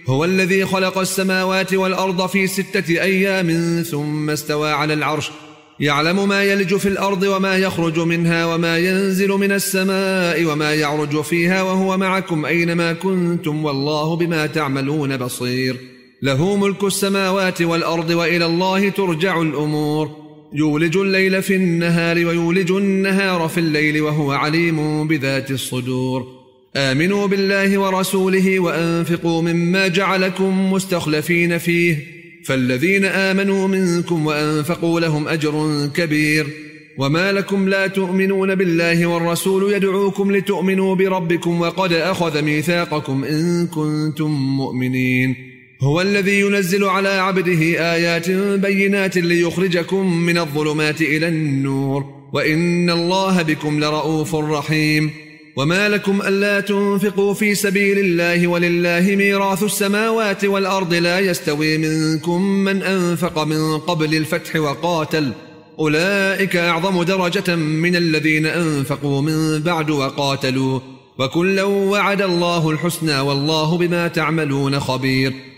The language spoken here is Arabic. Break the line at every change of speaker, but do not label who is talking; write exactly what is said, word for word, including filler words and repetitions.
هو الذي خلق السماوات والأرض في ستة أيام ثم استوى على العرش يعلم ما يلج في الأرض وما يخرج منها وما ينزل من السماء وما يعرج فيها وهو معكم أينما كنتم والله بما تعملون بصير. له ملك السماوات والأرض وإلى الله ترجع الأمور. يولج الليل في النهار ويولج النهار في الليل وهو عليم بذات الصدور. آمنوا بالله ورسوله وأنفقوا مما جعلكم مستخلفين فيه فالذين آمنوا منكم وأنفقوا لهم أجر كبير. وما لكم لا تؤمنون بالله والرسول يدعوكم لتؤمنوا بربكم وقد أخذ ميثاقكم إن كنتم مؤمنين. هو الذي ينزل على عبده آيات بينات ليخرجكم من الظلمات إلى النور وإن الله بكم لرؤوف رحيم. وما لكم ألا تنفقوا في سبيل الله ولله ميراث السماوات والأرض لا يستوي منكم من أنفق من قبل الفتح وقاتل أولئك أعظم درجة من الذين أنفقوا من بعد وقاتلوا وكلا وعد الله الحسنى والله بما تعملون خبير.